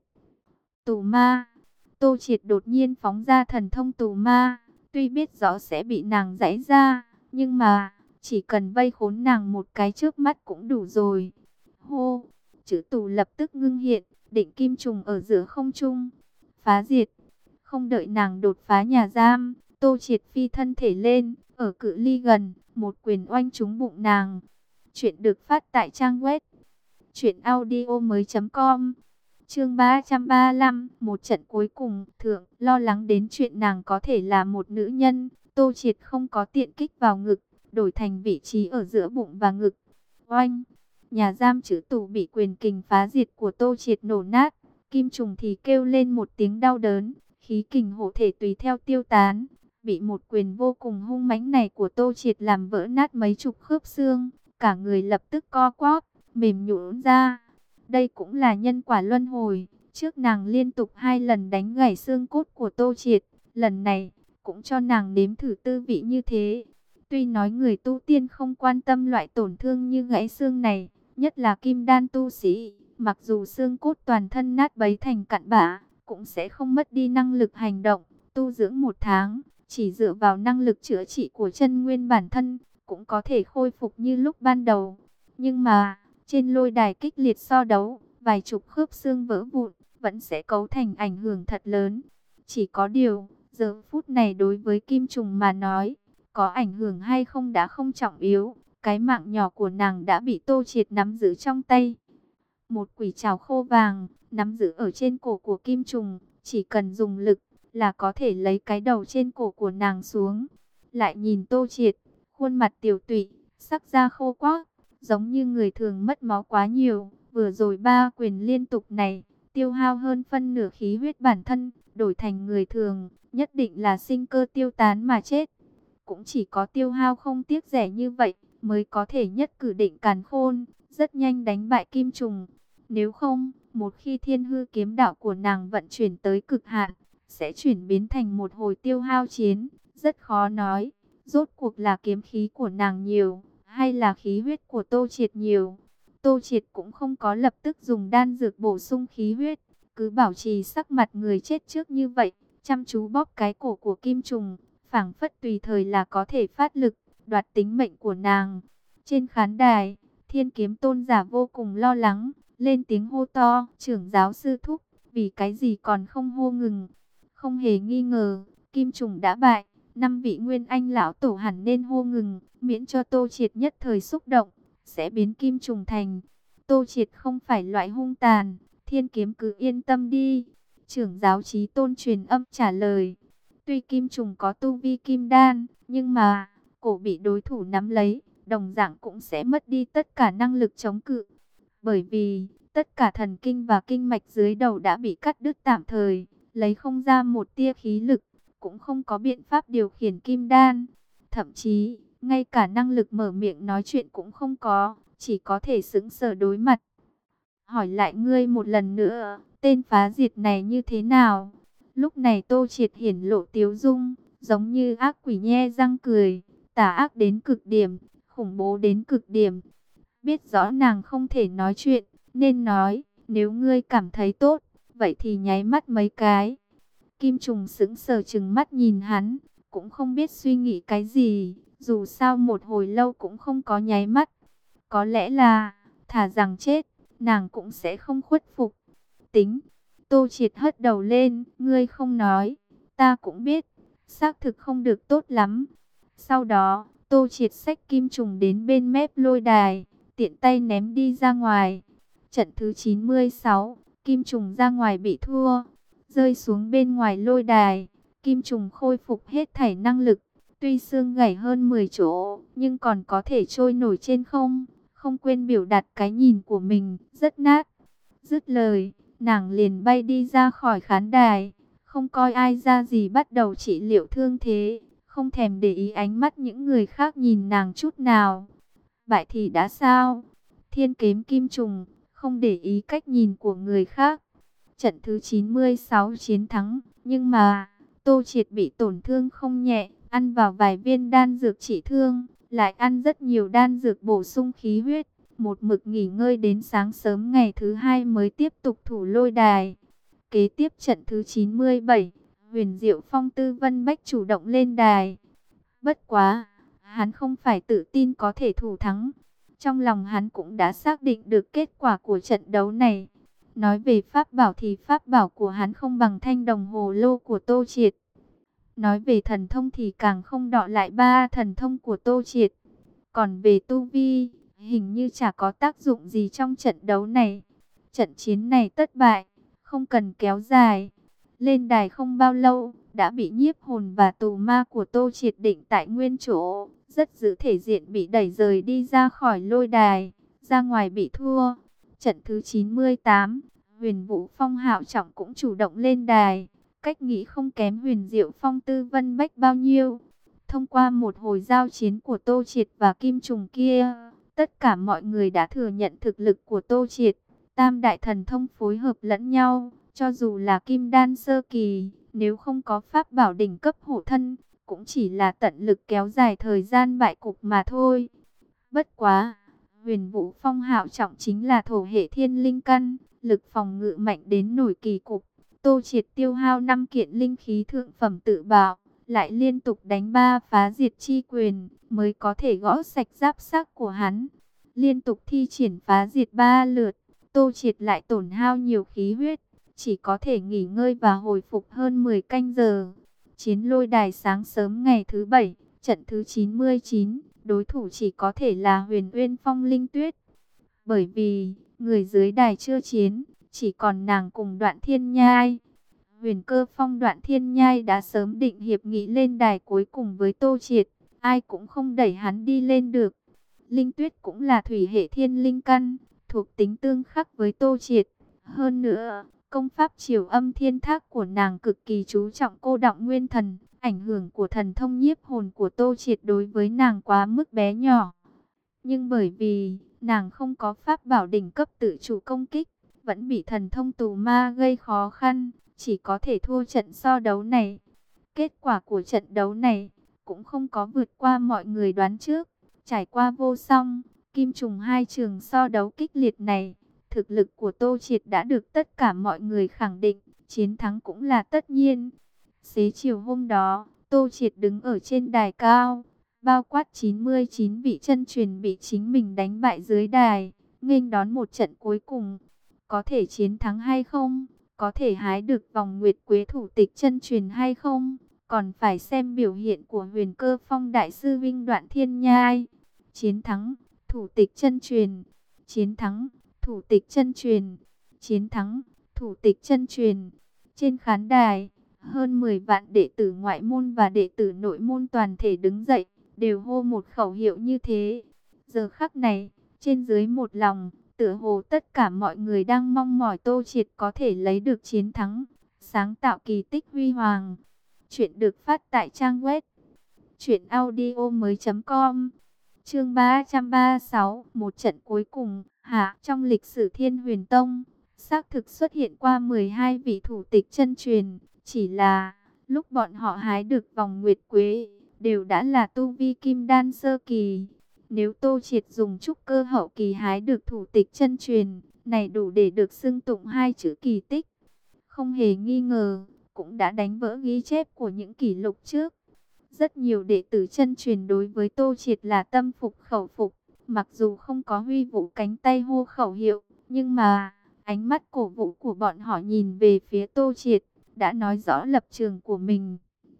Tù ma. Tô Triệt đột nhiên phóng ra thần thông tù ma, tuy biết rõ sẽ bị nàng giãy ra, nhưng mà chỉ cần vây khốn nàng một cái trước mắt cũng đủ rồi. Hô, chữ tù lập tức ngưng hiện, định Kim Trùng ở giữa không trung, phá diệt. Không đợi nàng đột phá nhà giam, Tô Triệt phi thân thể lên, ở cự ly gần, một quyền oanh trúng bụng nàng. Chuyện được phát tại trang web truyện audio mới chấm com. Chương ba trăm ba mươi lăm, một trận cuối cùng. Thượng lo lắng đến chuyện nàng có thể là một nữ nhân, Tô Triệt không có tiện kích vào ngực, đổi thành vị trí ở giữa bụng và ngực. Oanh, nhà giam trữ tù bị quyền kình phá diệt của Tô Triệt nổ nát, Kim Trùng thì kêu lên một tiếng đau đớn, khí kình hộ thể tùy theo tiêu tán, bị một quyền vô cùng hung mãnh này của Tô Triệt làm vỡ nát mấy chục khớp xương, cả người lập tức co quắp, mềm nhũn ra. Đây cũng là nhân quả luân hồi, trước nàng liên tục hai lần đánh gãy xương cốt của Tô Triệt, lần này cũng cho nàng nếm thử tư vị như thế. Tuy nói người tu tiên không quan tâm loại tổn thương như gãy xương này, nhất là kim đan tu sĩ, mặc dù xương cốt toàn thân nát bấy thành cặn bã, cũng sẽ không mất đi năng lực hành động. Tu dưỡng một tháng, chỉ dựa vào năng lực chữa trị của chân nguyên bản thân, cũng có thể khôi phục như lúc ban đầu. Nhưng mà, trên lôi đài kích liệt so đấu, vài chục khớp xương vỡ vụn, vẫn sẽ cấu thành ảnh hưởng thật lớn. Chỉ có điều, giờ phút này đối với Kim Trùng mà nói, có ảnh hưởng hay không đã không trọng yếu. Cái mạng nhỏ của nàng đã bị Tô Triệt nắm giữ trong tay. Một quỷ trảo khô vàng, nắm giữ ở trên cổ của Kim Trùng, chỉ cần dùng lực, là có thể lấy cái đầu trên cổ của nàng xuống. Lại nhìn Tô Triệt, khuôn mặt tiểu tụy, sắc da khô quắc, giống như người thường mất máu quá nhiều. Vừa rồi ba quyền liên tục này, tiêu hao hơn phân nửa khí huyết bản thân, đổi thành người thường, nhất định là sinh cơ tiêu tán mà chết. Cũng chỉ có tiêu hao không tiếc rẻ như vậy, mới có thể nhất cử định càn khôn, rất nhanh đánh bại kim trùng. Nếu không, một khi thiên hư kiếm đạo của nàng vận chuyển tới cực hạn, sẽ chuyển biến thành một hồi tiêu hao chiến, rất khó nói. Rốt cuộc là kiếm khí của nàng nhiều, hay là khí huyết của Tô Triệt nhiều. Tô Triệt cũng không có lập tức dùng đan dược bổ sung khí huyết, cứ bảo trì sắc mặt người chết trước như vậy, chăm chú bóp cái cổ của kim trùng, phảng phất tùy thời là có thể phát lực, đoạt tính mệnh của nàng. Trên khán đài, Thiên Kiếm Tôn giả vô cùng lo lắng, lên tiếng hô to, trưởng giáo sư thúc, vì cái gì còn không hô ngừng. Không hề nghi ngờ, kim trùng đã bại, năm vị nguyên anh lão tổ hẳn nên hô ngừng, miễn cho Tô Triệt nhất thời xúc động, sẽ biến kim trùng thành. Tô Triệt không phải loại hung tàn, Thiên Kiếm cứ yên tâm đi. Trưởng giáo Chí Tôn truyền âm trả lời. Tuy kim trùng có tu vi kim đan, nhưng mà cổ bị đối thủ nắm lấy, đồng dạng cũng sẽ mất đi tất cả năng lực chống cự. Bởi vì tất cả thần kinh và kinh mạch dưới đầu đã bị cắt đứt tạm thời, lấy không ra một tia khí lực, cũng không có biện pháp điều khiển kim đan. Thậm chí, ngay cả năng lực mở miệng nói chuyện cũng không có, chỉ có thể sững sờ đối mặt. Hỏi lại ngươi một lần nữa, tên phá diệt này như thế nào? Lúc này Tô Triệt hiển lộ tiếu dung, giống như ác quỷ nhe răng cười, tà ác đến cực điểm, khủng bố đến cực điểm. Biết rõ nàng không thể nói chuyện, nên nói, nếu ngươi cảm thấy tốt, vậy thì nháy mắt mấy cái. Kim trùng sững sờ trừng mắt nhìn hắn, cũng không biết suy nghĩ cái gì, dù sao một hồi lâu cũng không có nháy mắt. Có lẽ là, thà rằng chết, nàng cũng sẽ không khuất phục. Tính, Tô Triệt hất đầu lên, ngươi không nói, ta cũng biết, xác thực không được tốt lắm. Sau đó, Tô Triệt xách kim trùng đến bên mép lôi đài, tiện tay ném đi ra ngoài. Trận thứ chín mươi sáu, kim trùng ra ngoài bị thua, rơi xuống bên ngoài lôi đài. Kim trùng khôi phục hết thảy năng lực, tuy xương gãy hơn mười chỗ, nhưng còn có thể trôi nổi trên không, không quên biểu đạt cái nhìn của mình, rất nát. Dứt lời, nàng liền bay đi ra khỏi khán đài, không coi ai ra gì bắt đầu trị liệu thương thế, không thèm để ý ánh mắt những người khác nhìn nàng chút nào. Bại thì đã sao? Thiên Kiếm Kim Trùng không để ý cách nhìn của người khác. Trận thứ chín mươi sáu chiến thắng, nhưng mà Tô Triệt bị tổn thương không nhẹ, ăn vào vài viên đan dược trị thương, lại ăn rất nhiều đan dược bổ sung khí huyết, một mực nghỉ ngơi đến sáng sớm ngày thứ hai mới tiếp tục thủ lôi đài. Kế tiếp trận thứ chín mươi bảy, Huyền Diệu Phong Tư Vân Bách chủ động lên đài. Bất quá, hắn không phải tự tin có thể thủ thắng. Trong lòng hắn cũng đã xác định được kết quả của trận đấu này. Nói về pháp bảo thì pháp bảo của hắn không bằng thanh đồng hồ lô của Tô Triệt. Nói về thần thông thì càng không đọ lại ba thần thông của Tô Triệt. Còn về tu vi, hình như chả có tác dụng gì trong trận đấu này. Trận chiến này tất bại, không cần kéo dài. Lên đài không bao lâu, đã bị nhiếp hồn và tù ma của Tô Triệt định tại nguyên chỗ. Rất giữ thể diện bị đẩy rời đi ra khỏi lôi đài, ra ngoài bị thua. Trận thứ chín mươi tám, Huyền Vũ Phong Hạo Trọng cũng chủ động lên đài. Cách nghĩ không kém Huyền Diệu Phong Tư Vân Bách bao nhiêu. Thông qua một hồi giao chiến của Tô Triệt và Kim Trùng kia, tất cả mọi người đã thừa nhận thực lực của Tô Triệt. Tam đại thần thông phối hợp lẫn nhau, cho dù là Kim Đan sơ kỳ, nếu không có pháp bảo đỉnh cấp hộ thân, cũng chỉ là tận lực kéo dài thời gian bại cục mà thôi. Bất quá, Huyền Vũ Phong Hạo Trọng chính là thổ hệ thiên linh căn, lực phòng ngự mạnh đến nổi kỳ cục. Tô Triệt tiêu hao năm kiện linh khí thượng phẩm tự bạo, lại liên tục đánh ba phá diệt chi quyền, mới có thể gõ sạch giáp xác của hắn. Liên tục thi triển phá diệt ba lượt, Tô Triệt lại tổn hao nhiều khí huyết, chỉ có thể nghỉ ngơi và hồi phục hơn mười canh giờ. Chiến lôi đài sáng sớm ngày thứ bảy, trận thứ chín mươi chín, đối thủ chỉ có thể là Huyền Uyên Phong Linh Tuyết. Bởi vì, người dưới đài chưa chiến, chỉ còn nàng cùng Đoạn Thiên Nhai. Huyền Cơ Phong Đoạn Thiên Nhai đã sớm định hiệp nghị lên đài cuối cùng với Tô Triệt, ai cũng không đẩy hắn đi lên được. Linh Tuyết cũng là thủy hệ thiên linh căn, thuộc tính tương khắc với Tô Triệt. Hơn nữa, công pháp Triều Âm Thiên Thác của nàng cực kỳ chú trọng cô đọng nguyên thần. Ảnh hưởng của thần thông nhiếp hồn của Tô Triệt đối với nàng quá mức bé nhỏ. Nhưng bởi vì nàng không có pháp bảo đỉnh cấp tự chủ công kích, vẫn bị thần thông tù ma gây khó khăn, chỉ có thể thua trận so đấu này. Kết quả của trận đấu này cũng không có vượt qua mọi người đoán trước. Trải qua vô song, kim trùng hai trường so đấu kích liệt này, thực lực của Tô Triệt đã được tất cả mọi người khẳng định, chiến thắng cũng là tất nhiên. Xế chiều hôm đó, Tô Triệt đứng ở trên đài cao, bao quát chín mươi chín vị chân truyền bị chính mình đánh bại dưới đài, nghênh đón một trận cuối cùng. Có thể chiến thắng hay không? Có thể hái được vòng nguyệt quế thủ tịch chân truyền hay không? Còn phải xem biểu hiện của Huyền Cơ Phong đại sư vinh Đoạn Thiên Nhai. Chiến thắng, thủ tịch chân truyền. Chiến thắng, thủ tịch chân truyền. Chiến thắng, thủ tịch chân truyền. Trên khán đài, hơn mười vạn đệ tử ngoại môn và đệ tử nội môn toàn thể đứng dậy, đều hô một khẩu hiệu như thế. Giờ khắc này, trên dưới một lòng, tựa hồ tất cả mọi người đang mong mỏi Tô Triệt có thể lấy được chiến thắng, sáng tạo kỳ tích huy hoàng. Chuyện được phát tại trang web truyện audio mới chấm com. Chương ba trăm ba mươi sáu, một trận cuối cùng. Hạ, trong lịch sử Thiên Huyền Tông, xác thực xuất hiện qua mười hai vị thủ tịch chân truyền, chỉ là lúc bọn họ hái được vòng nguyệt quế, đều đã là tu vi kim đan sơ kỳ. Nếu Tô Triệt dùng trúc cơ hậu kỳ hái được thủ tịch chân truyền, này đủ để được xưng tụng hai chữ kỳ tích. Không hề nghi ngờ, cũng đã đánh vỡ ghi chép của những kỷ lục trước. Rất nhiều đệ tử chân truyền đối với Tô Triệt là tâm phục khẩu phục, mặc dù không có huy vũ cánh tay hô khẩu hiệu, nhưng mà ánh mắt cổ vũ của bọn họ nhìn về phía Tô Triệt, đã nói rõ lập trường của mình.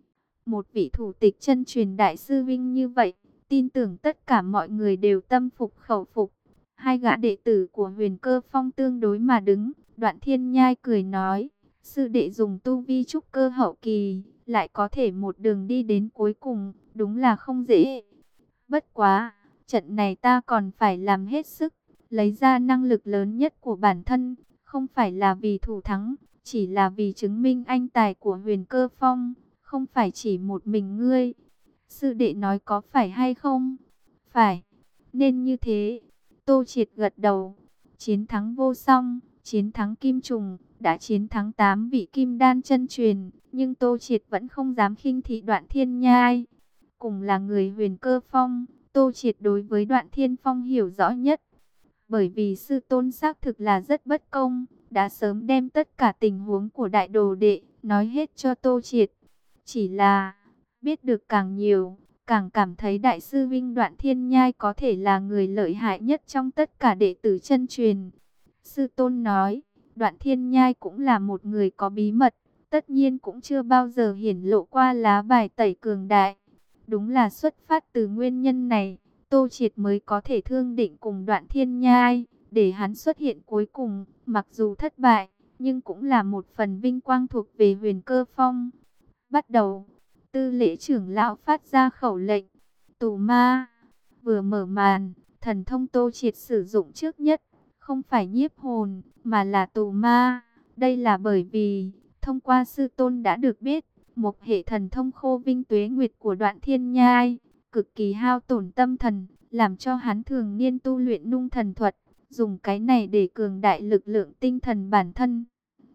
Một vị thủ tịch chân truyền đại sư vinh như vậy, tin tưởng tất cả mọi người đều tâm phục khẩu phục. Hai gã đệ tử của Huyền Cơ Phong tương đối mà đứng, Đoạn Thiên Nhai cười nói, sư đệ dùng tu vi trúc cơ hậu kỳ, lại có thể một đường đi đến cuối cùng, đúng là không dễ. Bất quá, trận này ta còn phải làm hết sức, lấy ra năng lực lớn nhất của bản thân, không phải là vì thủ thắng, chỉ là vì chứng minh anh tài của Huyền Cơ Phong, không phải chỉ một mình ngươi. Sư đệ nói có phải hay không? Phải, nên như thế. Tô Triệt gật đầu. Chiến thắng vô song, chiến thắng kim trùng, đã chiến thắng tám vị kim đan chân truyền, nhưng Tô Triệt vẫn không dám khinh thị Đoạn Thiên Nhai. Cùng là người Huyền Cơ Phong, Tô Triệt đối với Đoạn Thiên Phong hiểu rõ nhất. Bởi vì sư tôn xác thực là rất bất công, đã sớm đem tất cả tình huống của đại đồ đệ nói hết cho Tô Triệt. Chỉ là biết được càng nhiều, càng cảm thấy đại sư vinh Đoạn Thiên Nhai có thể là người lợi hại nhất trong tất cả đệ tử chân truyền. Sư tôn nói, Đoạn Thiên Nhai cũng là một người có bí mật, tất nhiên cũng chưa bao giờ hiển lộ qua lá bài tẩy cường đại. Đúng là xuất phát từ nguyên nhân này, Tô Triệt mới có thể thương định cùng Đoạn Thiên Nhai, để hắn xuất hiện cuối cùng, mặc dù thất bại, nhưng cũng là một phần vinh quang thuộc về Huyền Cơ Phong. Bắt đầu, Tư Lễ trưởng lão phát ra khẩu lệnh, tù ma. Vừa mở màn, thần thông Tô Triệt sử dụng trước nhất, không phải nhiếp hồn, mà là tù ma. Đây là bởi vì, thông qua sư tôn đã được biết, một hệ thần thông khô vinh tuế nguyệt của Đoạn Thiên Nhai, cực kỳ hao tổn tâm thần, làm cho hắn thường niên tu luyện nung thần thuật, dùng cái này để cường đại lực lượng tinh thần bản thân.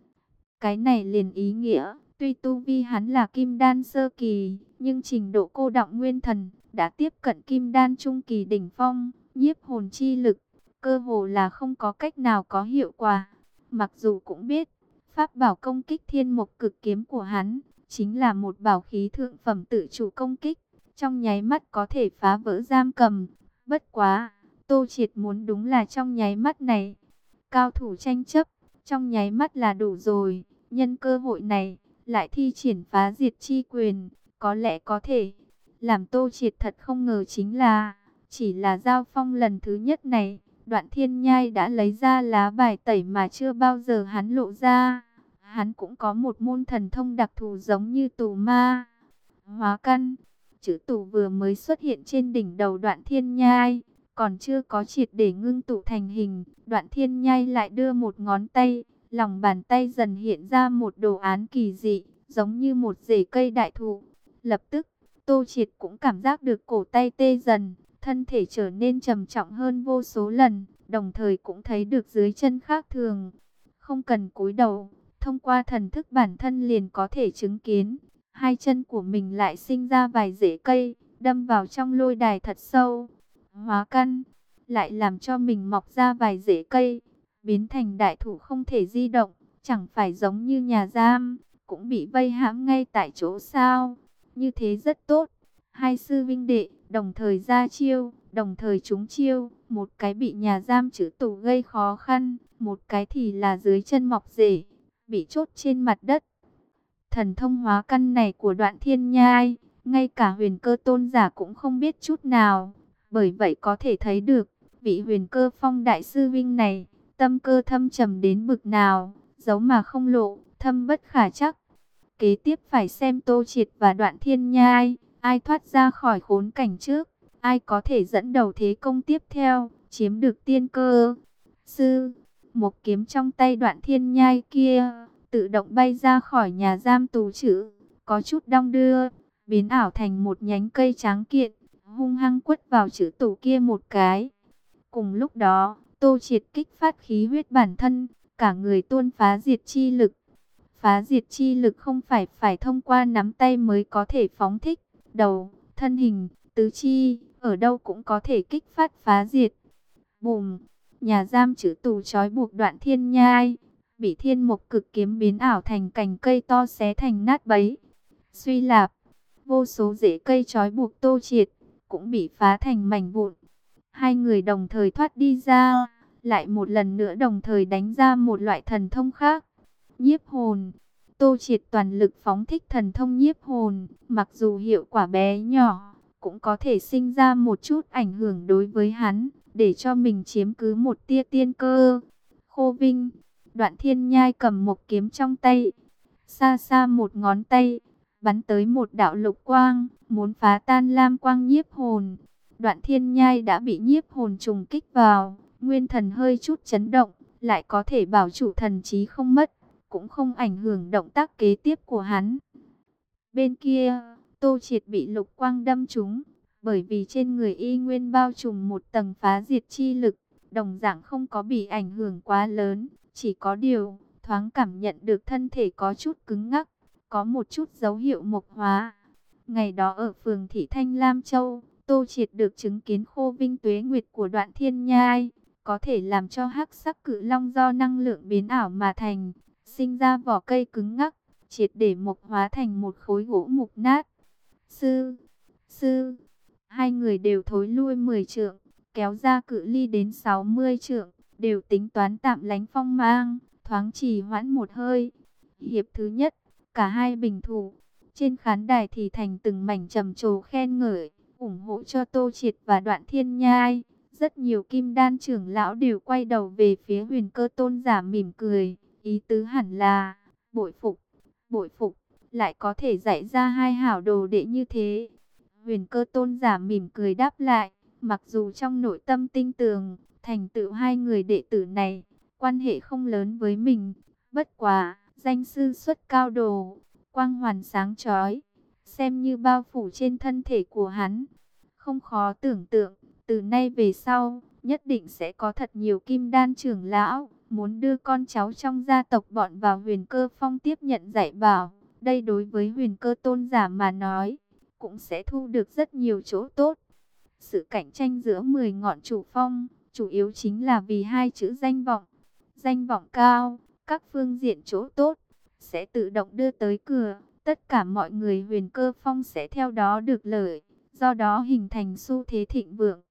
Cái này liền ý nghĩa, tuy tu vi hắn là kim đan sơ kỳ, nhưng trình độ cô đọng nguyên thần đã tiếp cận kim đan trung kỳ đỉnh phong, nhiếp hồn chi lực, cơ hồ là không có cách nào có hiệu quả. Mặc dù cũng biết, pháp bảo công kích thiên mục cực kiếm của hắn, chính là một bảo khí thượng phẩm tự chủ công kích, trong nháy mắt có thể phá vỡ giam cầm. Bất quá, Tô Triệt muốn đúng là trong nháy mắt này, cao thủ tranh chấp, trong nháy mắt là đủ rồi. Nhân cơ hội này, lại thi triển phá diệt chi quyền, có lẽ có thể. Làm Tô Triệt thật không ngờ chính là, chỉ là giao phong lần thứ nhất này, Đoạn Thiên Nhai đã lấy ra lá bài tẩy mà chưa bao giờ hắn lộ ra. Hắn cũng có một môn thần thông đặc thù giống như tù ma. Hóa căn, chữ tù vừa mới xuất hiện trên đỉnh đầu Đoạn Thiên Nhai, còn chưa có triệt để ngưng tụ thành hình. Đoạn Thiên Nhai lại đưa một ngón tay, Lòng bàn tay dần hiện ra một đồ án kỳ dị, giống như một rễ cây đại thụ. Lập tức, Tô Triệt cũng cảm giác được cổ tay tê dần, thân thể trở nên trầm trọng hơn vô số lần, đồng thời cũng thấy được dưới chân khác thường. Không cần cúi đầu, thông qua thần thức bản thân liền có thể chứng kiến, hai chân của mình lại sinh ra vài rễ cây, đâm vào trong lôi đài thật sâu. Hóa căn, lại làm cho mình mọc ra vài rễ cây, biến thành đại thụ không thể di động, chẳng phải giống như nhà giam, cũng bị vây hãm ngay tại chỗ sao? Như thế rất tốt. Hai sư vinh đệ đồng thời ra chiêu, đồng thời trúng chiêu, một cái bị nhà giam trữ tù gây khó khăn, một cái thì là dưới chân mọc rễ, bị chốt trên mặt đất. Thần thông hóa căn này của Đoạn Thiên Nhai, ngay cả Huyền Cơ tôn giả cũng không biết chút nào. Bởi vậy có thể thấy được, vị Huyền Cơ Phong đại sư vinh này, tâm cơ thâm trầm đến bực nào, giấu mà không lộ, thâm bất khả trắc. Kế tiếp phải xem Tô Triệt và Đoạn Thiên Nhai, ai thoát ra khỏi khốn cảnh trước, ai có thể dẫn đầu thế công tiếp theo, chiếm được tiên cơ. Sư, một kiếm trong tay Đoạn Thiên Nhai kia tự động bay ra khỏi nhà giam tù trữ, có chút đong đưa, biến ảo thành một nhánh cây tráng kiện, hung hăng quất vào trữ tù kia một cái. Cùng lúc đó, Tô Triệt kích phát khí huyết bản thân, cả người tuôn phá diệt chi lực. Phá diệt chi lực không phải phải thông qua nắm tay mới có thể phóng thích, đầu, thân hình, tứ chi, ở đâu cũng có thể kích phát phá diệt. Bùm, nhà giam trữ tù trói buộc Đoạn Thiên Nhai, bị thiên mục cực kiếm biến ảo thành cành cây to xé thành nát bấy. Suy lạp, vô số rễ cây trói buộc Tô Triệt, cũng bị phá thành mảnh vụn. Hai người đồng thời thoát đi ra, lại một lần nữa đồng thời đánh ra một loại thần thông khác. Nhiếp hồn. Tô Triệt toàn lực phóng thích thần thông nhiếp hồn, mặc dù hiệu quả bé nhỏ, cũng có thể sinh ra một chút ảnh hưởng đối với hắn, để cho mình chiếm cứ một tia tiên cơ. Khô Vinh. Đoạn Thiên Nhai cầm một kiếm trong tay, xa xa một ngón tay, bắn tới một đạo lục quang, muốn phá tan lam quang nhiếp hồn. Đoạn Thiên Nhai đã bị nhiếp hồn trùng kích vào, nguyên thần hơi chút chấn động, lại có thể bảo chủ thần trí không mất, cũng không ảnh hưởng động tác kế tiếp của hắn. Bên kia, Tô Triệt bị lục quang đâm trúng, bởi vì trên người y nguyên bao trùm một tầng phá diệt chi lực, đồng dạng không có bị ảnh hưởng quá lớn, chỉ có điều, thoáng cảm nhận được thân thể có chút cứng ngắc, có một chút dấu hiệu mộc hóa. Ngày đó ở phường Thị Thanh Lam Châu, Tô Triệt được chứng kiến khô vinh tuế nguyệt của Đoạn Thiên Nhai, có thể làm cho hắc sắc cự long do năng lượng biến ảo mà thành, sinh ra vỏ cây cứng ngắc, triệt để mộc hóa thành một khối gỗ mục nát. Sư, sư, hai người đều thối lui mười trượng, kéo ra cự ly đến sáu mươi trượng, đều tính toán tạm lánh phong mang, thoáng trì hoãn một hơi. Hiệp thứ nhất, cả hai bình thủ, trên khán đài thì thành từng mảnh trầm trồ khen ngợi, ủng hộ cho Tô Triệt và Đoạn Thiên Nhai. Rất nhiều kim đan trưởng lão đều quay đầu về phía Huyền Cơ tôn giả mỉm cười, ý tứ hẳn là bội phục, bội phục, lại có thể dạy ra hai hảo đồ đệ như thế. Huyền Cơ tôn giả mỉm cười đáp lại, mặc dù trong nội tâm tinh tường, thành tựu hai người đệ tử này, quan hệ không lớn với mình, bất quá, danh sư xuất cao đồ, quang hoàn sáng chói, xem như bao phủ trên thân thể của hắn. Không khó tưởng tượng, từ nay về sau, nhất định sẽ có thật nhiều kim đan trưởng lão, muốn đưa con cháu trong gia tộc bọn vào Huyền Cơ Phong tiếp nhận dạy bảo. Đây đối với Huyền Cơ tôn giả mà nói, cũng sẽ thu được rất nhiều chỗ tốt. Sự cạnh tranh giữa mười ngọn chủ phong, chủ yếu chính là vì hai chữ danh vọng. Danh vọng cao, các phương diện chỗ tốt, sẽ tự động đưa tới cửa. Tất cả mọi người Huyền Cơ Phong sẽ theo đó được lợi, do đó hình thành xu thế thịnh vượng.